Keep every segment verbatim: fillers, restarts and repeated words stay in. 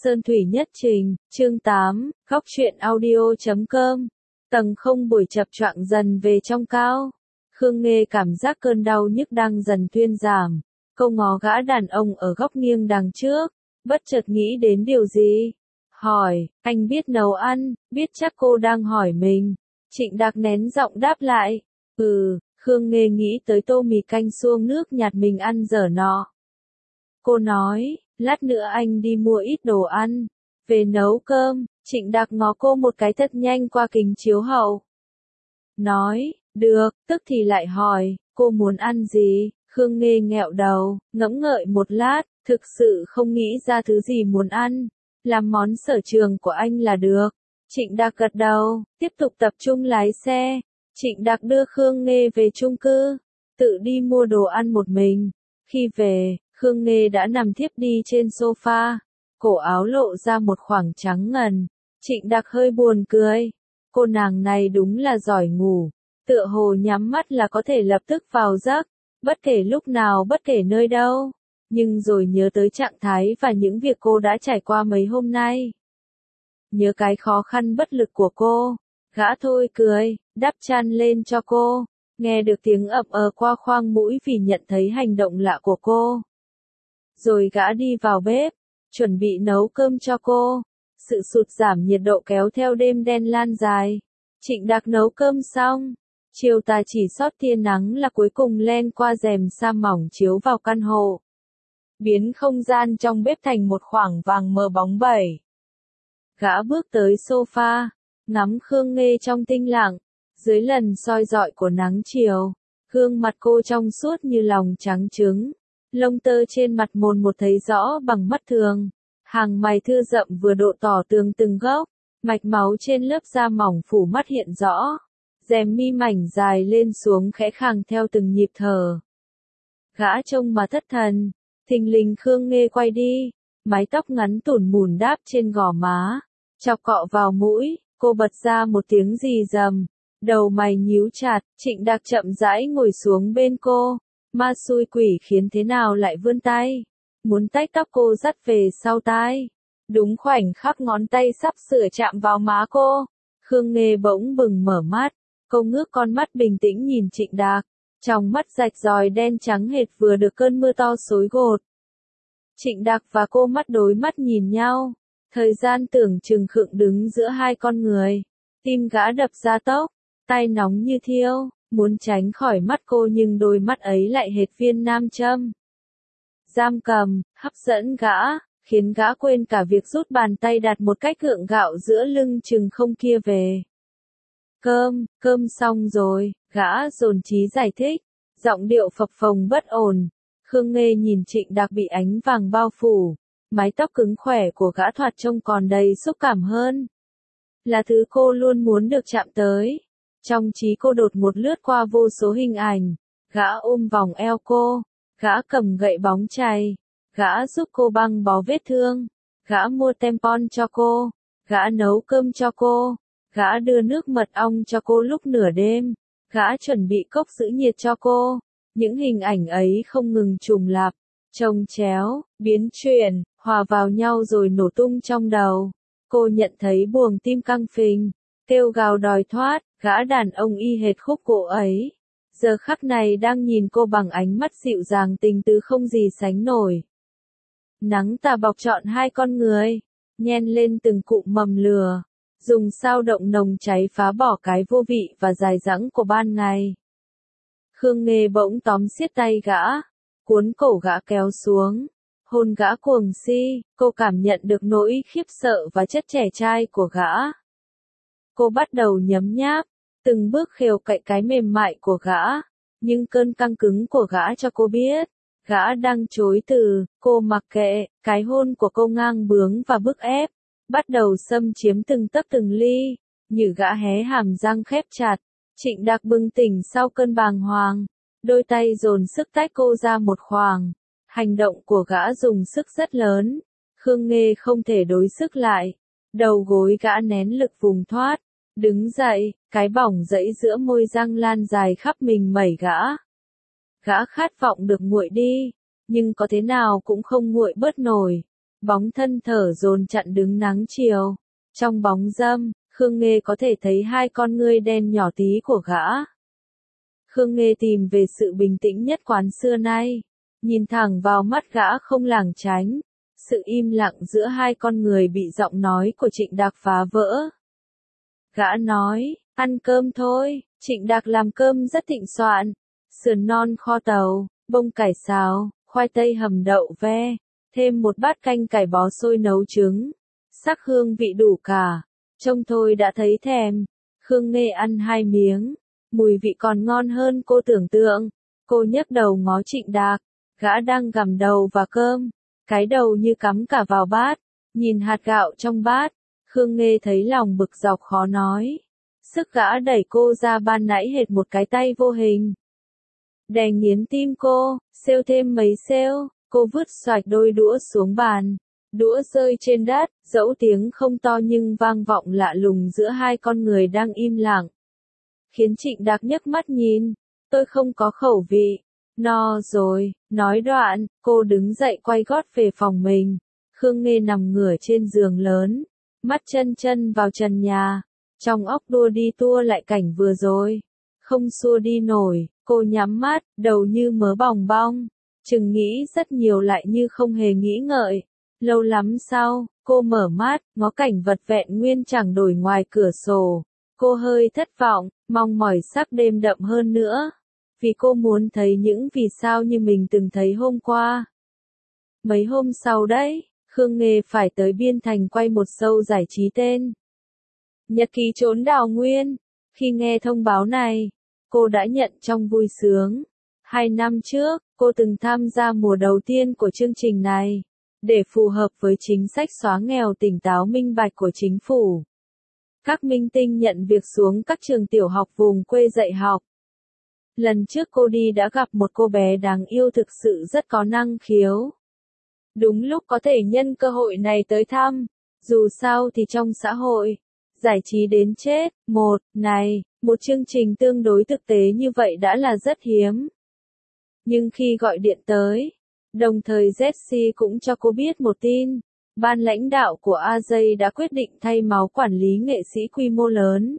Sơn Thủy Nhất Trình, chương tám, góc truyện audio chấm com. Tầng không buổi chập choạng dần về trong cao. Khương Nghê cảm giác cơn đau nhức đang dần thuyên giảm. Cô ngó gã đàn ông ở góc nghiêng đằng trước, bất chợt nghĩ đến điều gì. Hỏi, anh biết nấu ăn, biết chắc cô đang hỏi mình. Trịnh Đạc nén giọng đáp lại. Ừ, Khương Nghê nghĩ tới tô mì canh xuông nước nhạt mình ăn dở nọ. Cô nói, lát nữa anh đi mua ít đồ ăn, về nấu cơm. Trịnh Đạc ngó cô một cái thật nhanh qua kính chiếu hậu. Nói, được, tức thì lại hỏi, cô muốn ăn gì? Khương Nghê nghẹo đầu, ngẫm ngợi một lát, thực sự không nghĩ ra thứ gì muốn ăn. Làm món sở trường của anh là được. Trịnh Đạc gật đầu, tiếp tục tập trung lái xe. Trịnh Đạc đưa Khương Nghê về chung cư, tự đi mua đồ ăn một mình. Khi về, Khương Nghê đã nằm thiếp đi trên sofa, cổ áo lộ ra một khoảng trắng ngần. Trịnh Đạc hơi buồn cười. Cô nàng này đúng là giỏi ngủ, tựa hồ nhắm mắt là có thể lập tức vào giấc, bất kể lúc nào bất kể nơi đâu. Nhưng rồi nhớ tới trạng thái và những việc cô đã trải qua mấy hôm nay. Nhớ cái khó khăn bất lực của cô, gã thôi cười, đắp chăn lên cho cô, nghe được tiếng ậm ờ qua khoang mũi vì nhận thấy hành động lạ của cô. Rồi gã đi vào bếp, chuẩn bị nấu cơm cho cô. Sự sụt giảm nhiệt độ kéo theo đêm đen lan dài. Trịnh Đạc nấu cơm xong, chiều tà chỉ sót tia nắng là cuối cùng len qua rèm sa mỏng chiếu vào căn hộ, biến không gian trong bếp thành một khoảng vàng mờ bóng bẩy. Gã bước tới sofa, ngắm Khương Nghê trong tinh lặng, dưới lần soi rọi của nắng chiều, gương mặt cô trong suốt như lòng trắng trứng, lông tơ trên mặt mồn một thấy rõ bằng mắt thường, hàng mày thưa rậm vừa độ tỏ tường từng gốc, mạch máu trên lớp da mỏng phủ mắt hiện rõ, rèm mi mảnh dài lên xuống khẽ khàng theo từng nhịp thở. Gã trông mà thất thần, thình lình Khương Nghê quay đi, mái tóc ngắn tủn mủn đáp trên gò má, chọc cọ vào mũi, cô bật ra một tiếng rì rầm, đầu mày nhíu chặt. Trịnh Đạc chậm rãi ngồi xuống bên cô, ma xui quỷ khiến thế nào lại vươn tay, muốn tách tóc cô dắt về sau tai. Đúng khoảnh khắc ngón tay sắp sửa chạm vào má cô, Khương Nghê bỗng bừng mở mắt, cô ngước con mắt bình tĩnh nhìn Trịnh Đạc, trong mắt rạch ròi đen trắng hệt vừa được cơn mưa to xối gột. Trịnh Đạc và cô mắt đối mắt nhìn nhau, thời gian tưởng chừng khựng đứng giữa hai con người, tim gã đập ra tốc, tay nóng như thiêu, muốn tránh khỏi mắt cô nhưng đôi mắt ấy lại hệt viên nam châm. Giam cầm, hấp dẫn gã, khiến gã quên cả việc rút bàn tay đặt một cách gượng gạo giữa lưng chừng không kia về. Cơm, cơm xong rồi, gã dồn trí giải thích, giọng điệu phập phồng bất ổn. Khương Nghê nhìn Trịnh Đạc bị ánh vàng bao phủ, mái tóc cứng khỏe của gã thoạt trông còn đầy xúc cảm hơn. Là thứ cô luôn muốn được chạm tới. Trong trí cô đột một lướt qua vô số hình ảnh, gã ôm vòng eo cô, gã cầm gậy bóng chày, gã giúp cô băng bó vết thương, gã mua tampon cho cô, gã nấu cơm cho cô, gã đưa nước mật ong cho cô lúc nửa đêm, gã chuẩn bị cốc giữ nhiệt cho cô. Những hình ảnh ấy không ngừng trùng lặp, chồng chéo, biến chuyển, hòa vào nhau rồi nổ tung trong đầu. Cô nhận thấy buồng tim căng phình, kêu gào đòi thoát, gã đàn ông y hệt khúc gỗ ấy. Giờ khắc này đang nhìn cô bằng ánh mắt dịu dàng tình tứ không gì sánh nổi. Nắng tà bọc trọn hai con người, nhen lên từng cụm mầm lửa, dùng sao động nồng cháy phá bỏ cái vô vị và dài dẳng của ban ngày. Khương Nghê bỗng tóm siết tay gã, cuốn cổ gã kéo xuống, hôn gã cuồng si, cô cảm nhận được nỗi khiếp sợ và chất trẻ trai của gã. Cô bắt đầu nhấm nháp, từng bước khều cạnh cái mềm mại của gã, nhưng cơn căng cứng của gã cho cô biết, gã đang chối từ. Cô mặc kệ, cái hôn của cô ngang bướng và bức ép, bắt đầu xâm chiếm từng tấc từng ly, như gã hé hàm răng khép chặt. Trịnh Đạc bừng tỉnh sau cơn bàng hoàng, đôi tay dồn sức tách cô ra một khoảng. Hành động của gã dùng sức rất lớn, Khương Nghê không thể đối sức lại, đầu gối gã nén lực vùng thoát, đứng dậy, cái bỏng rẫy giữa môi răng lan dài khắp mình mẩy gã. Gã khát vọng được nguội đi, nhưng có thế nào cũng không nguội bớt nổi. bóng thân thở dồn chặn đứng nắng chiều. Trong bóng râm, Khương Nghê có thể thấy hai con ngươi đen nhỏ tí của gã. Khương Nghê tìm về sự bình tĩnh nhất quán xưa nay, nhìn thẳng vào mắt gã không lảng tránh. Sự im lặng giữa hai con người bị giọng nói của Trịnh Đạc phá vỡ. Gã nói, ăn cơm thôi. Trịnh Đạc làm cơm rất thịnh soạn. Sườn non kho tàu, bông cải xào, khoai tây hầm đậu ve, thêm một bát canh cải bó sôi nấu trứng. Sắc hương vị đủ cả, trông thôi đã thấy thèm. Khương Nghê ăn hai miếng, mùi vị còn ngon hơn cô tưởng tượng. Cô nhấc đầu ngó Trịnh Đạc, gã đang gặm đầu và cơm, cái đầu như cắm cả vào bát, nhìn hạt gạo trong bát. Khương Nghê thấy lòng bực dọc khó nói. Sức gã đẩy cô ra ban nãy hệt một cái tay vô hình. Đè nghiến tim cô, xêu thêm mấy xêu, cô vứt xoạch đôi đũa xuống bàn. Đũa rơi trên đất, dẫu tiếng không to nhưng vang vọng lạ lùng giữa hai con người đang im lặng. Khiến Trịnh Đạc nhấc mắt nhìn, tôi không có khẩu vị. No rồi, nói đoạn, cô đứng dậy quay gót về phòng mình. Khương Nghê nằm ngửa trên giường lớn, mắt chân chân vào trần nhà. Trong óc đua đi tua lại cảnh vừa rồi. Không xua đi nổi, cô nhắm mắt, đầu như mớ bòng bong. Chừng nghĩ rất nhiều lại như không hề nghĩ ngợi. Lâu lắm sau, cô mở mắt, ngó cảnh vật vẹn nguyên chẳng đổi ngoài cửa sổ. Cô hơi thất vọng, mong mỏi sắc đêm đậm hơn nữa. Vì cô muốn thấy những vì sao như mình từng thấy hôm qua. Mấy hôm sau đấy, Khương Nghê phải tới Biên Thành quay một show giải trí tên Nhật ký trốn đào nguyên. Khi nghe thông báo này, cô đã nhận trong vui sướng. Hai năm trước, cô từng tham gia mùa đầu tiên của chương trình này, để phù hợp với chính sách xóa nghèo tỉnh táo minh bạch của chính phủ. Các minh tinh nhận việc xuống các trường tiểu học vùng quê dạy học. Lần trước cô đi đã gặp một cô bé đáng yêu thực sự rất có năng khiếu. Đúng lúc có thể nhân cơ hội này tới thăm. Dù sao thì trong xã hội, giải trí đến chết, một, này, một chương trình tương đối thực tế như vậy đã là rất hiếm. Nhưng khi gọi điện tới, đồng thời Jessie cũng cho cô biết một tin. Ban lãnh đạo của a gi đã quyết định thay máu quản lý nghệ sĩ quy mô lớn.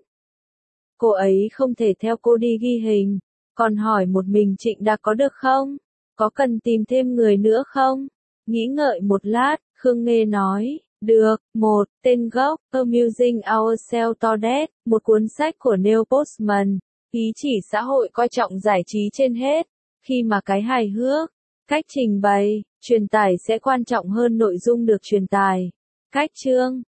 Cô ấy không thể theo cô đi ghi hình, còn hỏi một mình Trịnh Đạc có được không? Có cần tìm thêm người nữa không? Nghĩ ngợi một lát, Khương Nghê nói, được, một, tên gốc, Amusing Ourselves to Death, một cuốn sách của Neil Postman, ý chỉ xã hội coi trọng giải trí trên hết, khi mà cái hài hước, cách trình bày, truyền tải sẽ quan trọng hơn nội dung được truyền tải. Cách chương